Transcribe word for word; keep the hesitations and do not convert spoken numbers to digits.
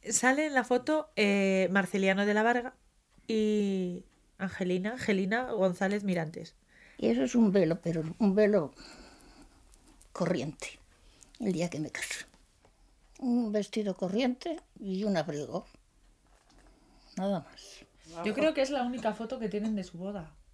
sale en la foto eh, Marceliano de la Varga y Angelina, Angelina González Mirantes. Y eso es un velo, pero un velo corriente, el día que me caso. Un vestido corriente y un abrigo. Nada más. Yo creo que es la única foto que tienen de su boda.